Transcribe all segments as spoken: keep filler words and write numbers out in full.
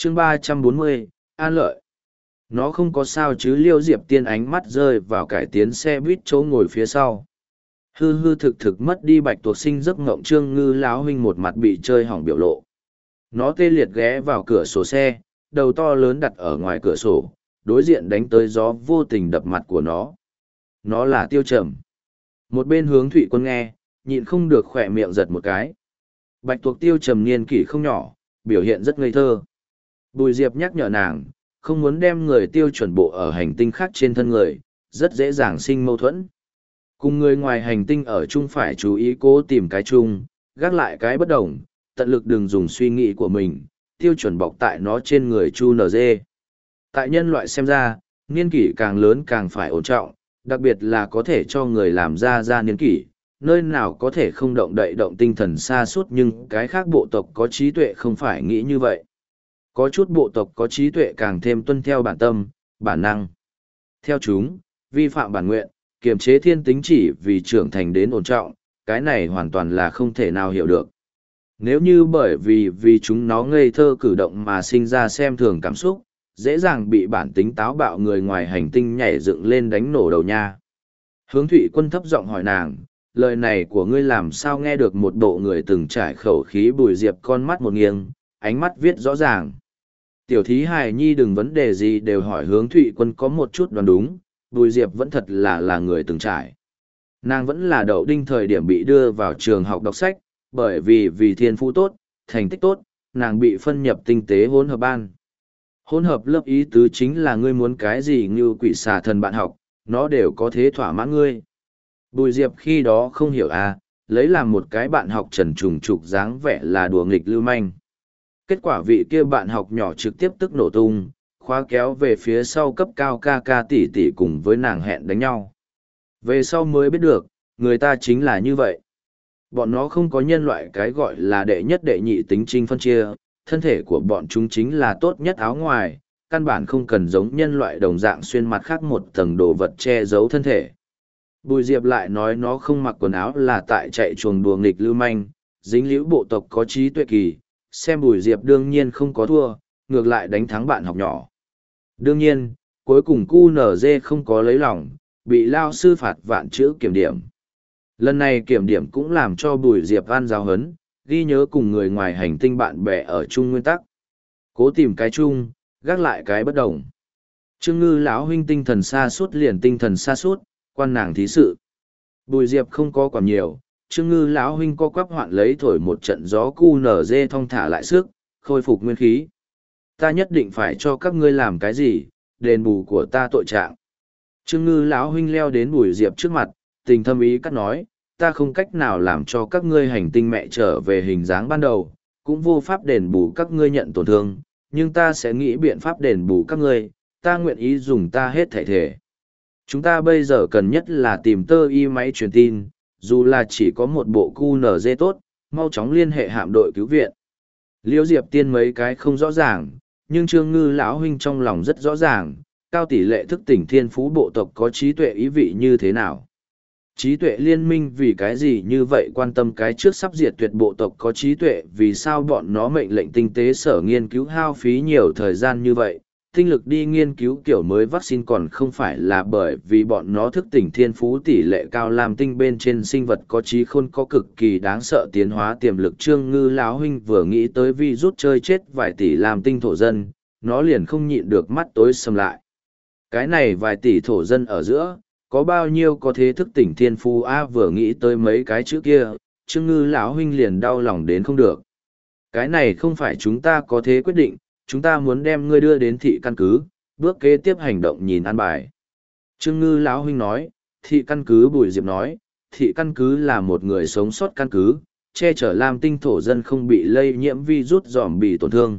chương ba trăm bốn mươi, An Lợi. Nó không có sao chứ. Liêu Diệp Tiên ánh mắt rơi vào cải tiến xe buýt chỗ ngồi phía sau. Hư hư thực thực mất đi Bạch Tuộc Sinh giấc ngộng. Trương Ngư lão huynh một mặt bị chơi hỏng biểu lộ. Nó tê liệt ghé vào cửa sổ xe, đầu to lớn đặt ở ngoài cửa sổ, đối diện đánh tới gió vô tình đập mặt của nó. Nó là Tiêu Trầm. Một bên Hướng Thụy Quân nghe, nhịn không được khỏe miệng giật một cái. Bạch Tuộc Tiêu Trầm niên kỷ không nhỏ, biểu hiện rất ngây thơ. Bùi Diệp nhắc nhở nàng, không muốn đem người tiêu chuẩn bộ ở hành tinh khác trên thân người, rất dễ dàng sinh mâu thuẫn. Cùng người ngoài hành tinh ở chung phải chú ý cố tìm cái chung, gác lại cái bất đồng, tận lực đừng dùng suy nghĩ của mình, tiêu chuẩn bọc tại nó trên người Chu en giê. Tại nhân loại xem ra, niên kỷ càng lớn càng phải ổn trọng, đặc biệt là có thể cho người làm ra ra niên kỷ, nơi nào có thể không động đậy động tinh thần xa suốt, nhưng cái khác bộ tộc có trí tuệ không phải nghĩ như vậy. Có chút bộ tộc có trí tuệ càng thêm tuân theo bản tâm, bản năng. Theo chúng, vi phạm bản nguyện, kiềm chế thiên tính chỉ vì trưởng thành đến ổn trọng, cái này hoàn toàn là không thể nào hiểu được. Nếu như bởi vì vì chúng nó ngây thơ cử động mà sinh ra xem thường cảm xúc, dễ dàng bị bản tính táo bạo người ngoài hành tinh nhảy dựng lên đánh nổ đầu nha. Hướng Thụy Quân thấp giọng hỏi nàng, lời này của ngươi làm sao nghe được một bộ người từng trải khẩu khí. Bùi Diệp con mắt một nghiêng, ánh mắt viết rõ ràng. Tiểu thí hài nhi đừng vấn đề gì đều hỏi. Hướng Thụy Quân có một chút đoán đúng, Bùi Diệp vẫn thật là là người từng trải. Nàng vẫn là đậu đinh thời điểm bị đưa vào trường học đọc sách, bởi vì vì thiên phú tốt, thành tích tốt, nàng bị phân nhập tinh tế hỗn hợp ban. Hỗn hợp lớp ý tứ chính là ngươi muốn cái gì như quỷ xà thần bạn học, nó đều có thế thỏa mãn ngươi. Bùi Diệp khi đó không hiểu à, lấy làm một cái bạn học trần trùng trục dáng vẻ là đùa nghịch lưu manh. Kết quả vị kia bạn học nhỏ trực tiếp tức nổ tung, khóa kéo về phía sau cấp cao ca ca tỷ tỷ cùng với nàng hẹn đánh nhau. Về sau mới biết được, người ta chính là như vậy. Bọn nó không có nhân loại cái gọi là đệ nhất đệ nhị tính trinh phân chia, thân thể của bọn chúng chính là tốt nhất áo ngoài, căn bản không cần giống nhân loại đồng dạng xuyên mặt khác một tầng đồ vật che giấu thân thể. Bùi Diệp lại nói nó không mặc quần áo là tại chạy chuồng đùa nghịch lưu manh, dính liễu bộ tộc có trí tuệ kỳ, xem Bùi Diệp đương nhiên không có thua, ngược lại đánh thắng bạn học nhỏ. Đương nhiên, cuối cùng cu en giê không có lấy lòng, bị lao sư phạt vạn chữ kiểm điểm. Lần này kiểm điểm cũng làm cho Bùi Diệp ăn giáo hấn, ghi nhớ cùng người ngoài hành tinh bạn bè ở chung nguyên tắc. Cố tìm cái chung, gác lại cái bất đồng. Trương Ngư lão huynh tinh thần xa suốt liền tinh thần xa suốt, quan nàng thí sự. Bùi Diệp không có quản nhiều, Trương Ngư lão huynh co quắp hoạn lấy thổi một trận gió cu en giê thong thả lại sức, khôi phục nguyên khí. Ta nhất định phải cho các ngươi làm cái gì, đền bù của ta tội trạng. Trương Ngư lão huynh leo đến Bùi Diệp trước mặt, tình thâm ý cắt nói, ta không cách nào làm cho các ngươi hành tinh mẹ trở về hình dáng ban đầu, cũng vô pháp đền bù các ngươi nhận tổn thương, nhưng ta sẽ nghĩ biện pháp đền bù các ngươi, ta nguyện ý dùng ta hết thể thể. Chúng ta bây giờ cần nhất là tìm tơ y máy truyền tin, dù là chỉ có một bộ cu en giê tốt, mau chóng liên hệ hạm đội cứu viện. Liễu Diệp Tiên mấy cái không rõ ràng, nhưng Trương Ngư lão huynh trong lòng rất rõ ràng, cao tỷ lệ thức tỉnh thiên phú bộ tộc có trí tuệ ý vị như thế nào. Trí tuệ liên minh vì cái gì như vậy quan tâm cái trước sắp diệt tuyệt bộ tộc có trí tuệ, vì sao bọn nó mệnh lệnh tinh tế sở nghiên cứu hao phí nhiều thời gian như vậy, tinh lực đi nghiên cứu kiểu mới vaccine còn không phải là bởi vì bọn nó thức tỉnh thiên phú tỷ lệ cao làm tinh bên trên sinh vật có trí khôn có cực kỳ đáng sợ tiến hóa tiềm lực. Trương Ngư lão huynh vừa nghĩ tới vi rút chơi chết vài tỷ làm tinh thổ dân, nó liền không nhịn được mắt tối sầm lại. Cái này vài tỷ thổ dân ở giữa, có bao nhiêu có thế thức tỉnh thiên phú a vừa nghĩ tới mấy cái chữ kia, Trương Ngư lão huynh liền đau lòng đến không được. Cái này không phải chúng ta có thế quyết định, chúng ta muốn đem ngươi đưa đến thị căn cứ, bước kế tiếp hành động nhìn an bài. Trương Ngư lão huynh nói, thị căn cứ. Bùi Diệp nói, thị căn cứ là một người sống sót căn cứ, che chở làm tinh thổ dân không bị lây nhiễm virus dòm bị tổn thương.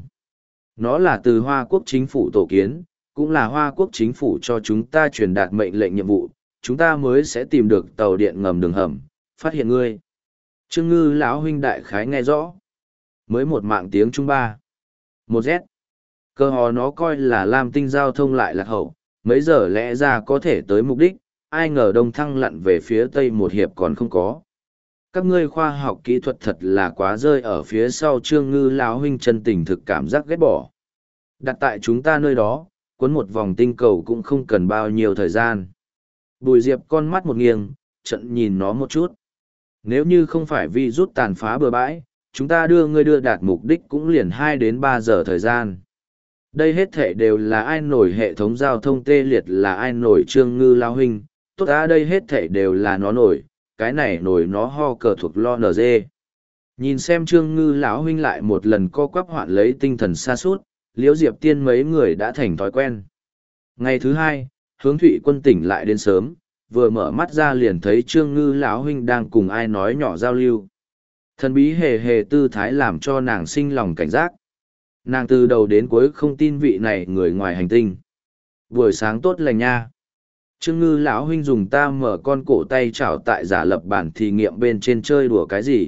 Nó là từ Hoa Quốc chính phủ tổ kiến, cũng là Hoa Quốc chính phủ cho chúng ta truyền đạt mệnh lệnh nhiệm vụ, chúng ta mới sẽ tìm được tàu điện ngầm đường hầm, phát hiện ngươi. Trương Ngư lão huynh đại khái nghe rõ. Mới một mạng tiếng Trung ba. Một Z. Cơ hồ nó coi là Lam tinh giao thông lại lạc hậu, mấy giờ lẽ ra có thể tới mục đích, ai ngờ đông thăng lặn về phía tây một hiệp còn không có. Các ngươi khoa học kỹ thuật thật là quá rơi ở phía sau. Trương Ngư lão huynh chân tình thực cảm giác ghét bỏ. Đặt tại chúng ta nơi đó, cuốn một vòng tinh cầu cũng không cần bao nhiêu thời gian. Bùi Diệp con mắt một nghiêng, trận nhìn nó một chút. Nếu như không phải vì rút tàn phá bừa bãi, chúng ta đưa ngươi đưa đạt mục đích cũng liền hai đến ba giờ thời gian. Đây hết thể đều là ai nổi hệ thống giao thông tê liệt, là ai nổi Trương Ngư lao huynh, tốt ra đây hết thể đều là nó nổi, cái này nổi nó ho cờ thuộc lo nở dê. Nhìn xem Trương Ngư lão huynh lại một lần co quắp hoạn lấy tinh thần xa suốt, Liễu Diệp Tiên mấy người đã thành thói quen. Ngày thứ hai, Hướng Thụy Quân tỉnh lại đến sớm, vừa mở mắt ra liền thấy Trương Ngư lão huynh đang cùng ai nói nhỏ giao lưu. Thần bí hề hề tư thái làm cho nàng sinh lòng cảnh giác. Nàng từ đầu đến cuối không tin vị này người ngoài hành tinh. Buổi sáng tốt lành nha. Trương Ngư lão huynh dùng ta mở con cổ tay chảo tại giả lập bản thí nghiệm bên trên chơi đùa cái gì.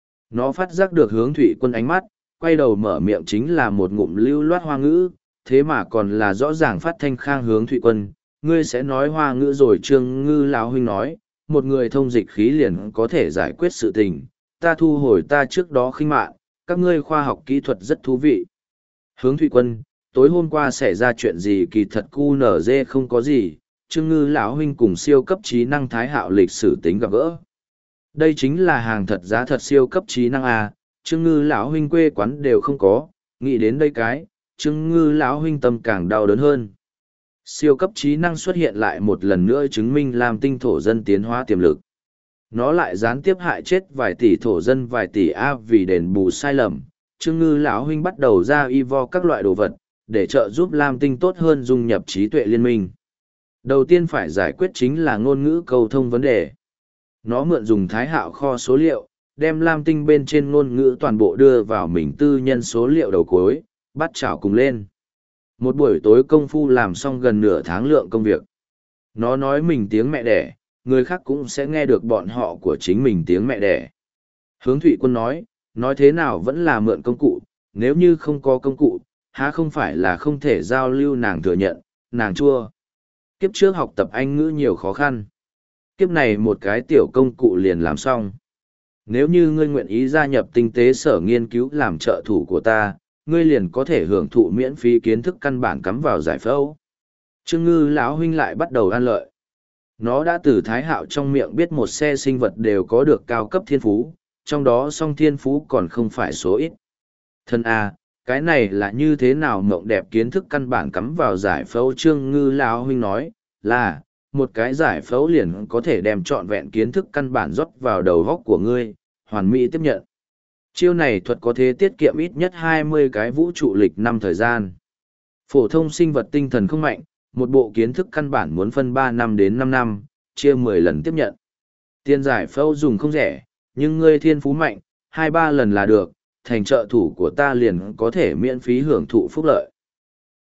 Nó phát giác được Hướng Thụy Quân ánh mắt, quay đầu mở miệng chính là một ngụm lưu loát hoa ngữ, thế mà còn là rõ ràng phát thanh khang Hướng Thụy Quân. Ngươi sẽ nói hoa ngữ rồi. Trương Ngư lão huynh nói, một người thông dịch khí liền có thể giải quyết sự tình, ta thu hồi ta trước đó khinh mạn, các ngươi khoa học kỹ thuật rất thú vị. Hướng Thụy Quân, tối hôm qua xảy ra chuyện gì? Kỳ thật cu nở dê không có gì, Trương Ngư lão huynh cùng siêu cấp trí năng Thái Hạo lịch sử tính gặp gỡ. Đây chính là hàng thật giá thật siêu cấp trí năng à, Trương Ngư lão huynh quê quán đều không có, nghĩ đến đây cái, Trương Ngư lão huynh tâm càng đau đớn hơn. Siêu cấp trí năng xuất hiện lại một lần nữa chứng minh làm tinh thổ dân tiến hóa tiềm lực. Nó lại gián tiếp hại chết vài tỷ thổ dân vài tỷ A vì đền bù sai lầm. Trương Ngư lão huynh bắt đầu ra y vo các loại đồ vật, để trợ giúp Lam Tinh tốt hơn dung nhập trí tuệ liên minh. Đầu tiên phải giải quyết chính là ngôn ngữ cầu thông vấn đề. Nó mượn dùng Thái Hạo kho số liệu, đem Lam Tinh bên trên ngôn ngữ toàn bộ đưa vào mình tư nhân số liệu đầu cuối, bắt chảo cùng lên. Một buổi tối công phu làm xong gần nửa tháng lượng công việc. Nó nói mình tiếng mẹ đẻ, người khác cũng sẽ nghe được bọn họ của chính mình tiếng mẹ đẻ. Hướng Thụy Quân nói, nói thế nào vẫn là mượn công cụ, nếu như không có công cụ, há không phải là không thể giao lưu. Nàng thừa nhận, nàng chua. Kiếp trước học tập Anh ngữ nhiều khó khăn. Kiếp này một cái tiểu công cụ liền làm xong. Nếu như ngươi nguyện ý gia nhập tinh tế sở nghiên cứu làm trợ thủ của ta, ngươi liền có thể hưởng thụ miễn phí kiến thức căn bản cắm vào giải phẫu. Trương Ngư lão huynh lại bắt đầu an lợi. Nó đã từ Thái Hạo trong miệng biết một xe sinh vật đều có được cao cấp thiên phú, trong đó song thiên phú còn không phải số ít. Thân A, cái này là như thế nào mộng đẹp kiến thức căn bản cắm vào giải phẫu? Trương Ngư lão huynh nói, là, một cái giải phẫu liền có thể đem trọn vẹn kiến thức căn bản rót vào đầu góc của ngươi, hoàn mỹ tiếp nhận. Chiêu này thuật có thể tiết kiệm ít nhất hai mươi cái vũ trụ lịch năm thời gian. Phổ thông sinh vật tinh thần không mạnh, một bộ kiến thức căn bản muốn phân ba năm đến năm năm, chia mười lần tiếp nhận. Tiền giải phẫu dùng không rẻ, nhưng ngươi thiên phú mạnh, hai ba lần là được, thành trợ thủ của ta liền có thể miễn phí hưởng thụ phúc lợi.